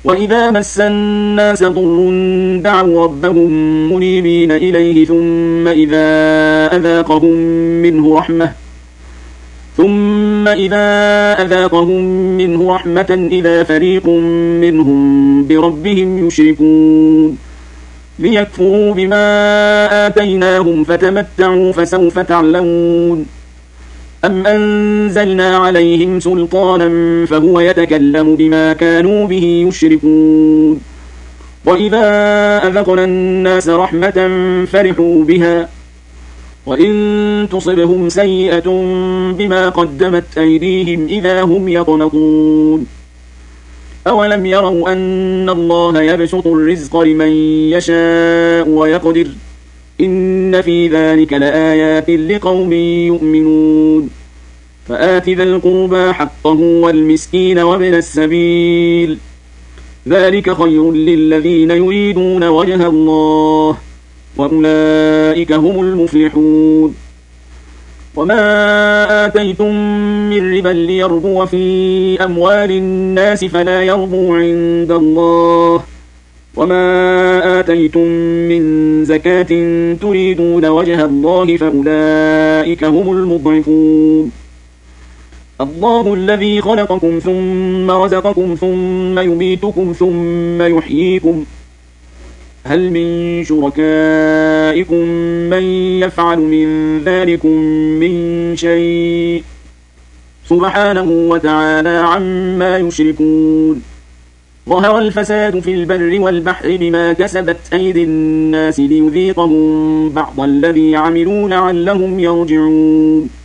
وإذا مس الناس ضر دعوا ربهم منيبين إليه ثم إذا أذاقهم منه رحمة إذا فريق منهم بربهم يشركون ليكفروا بما آتيناهم فتمتعوا فسوف تعلمون أم أنزلنا عليهم سلطانا فهو يتكلم بما كانوا به يشركون وإذا أذقنا الناس رحمة فرحوا بها وإن تصبهم سيئة بما قدمت أيديهم إذا هم يقنطون أولم يروا أن الله يبسط الرزق لمن يشاء ويقدر إن في ذلك لآيات لقوم يؤمنون فآت ذا القربى حقه والمسكين وابن السبيل ذلك خير للذين يريدون وجه الله وأولئك هم المفلحون وما آتيتم من ربا ليربو في أموال الناس فلا يربو عند الله وما آتيتم من زكاة تريدون وجه الله فأولئك هم المضعفون الله الذي خلقكم ثم رزقكم ثم يميتكم ثم يحييكم هل من شركائكم من يفعل من ذلكم من شيء سبحانه وتعالى عما يشركون ظهر الفساد في البر والبحر بما كسبت أيدي الناس ليذيقهم بعض الذي عملوا لعلهم يرجعون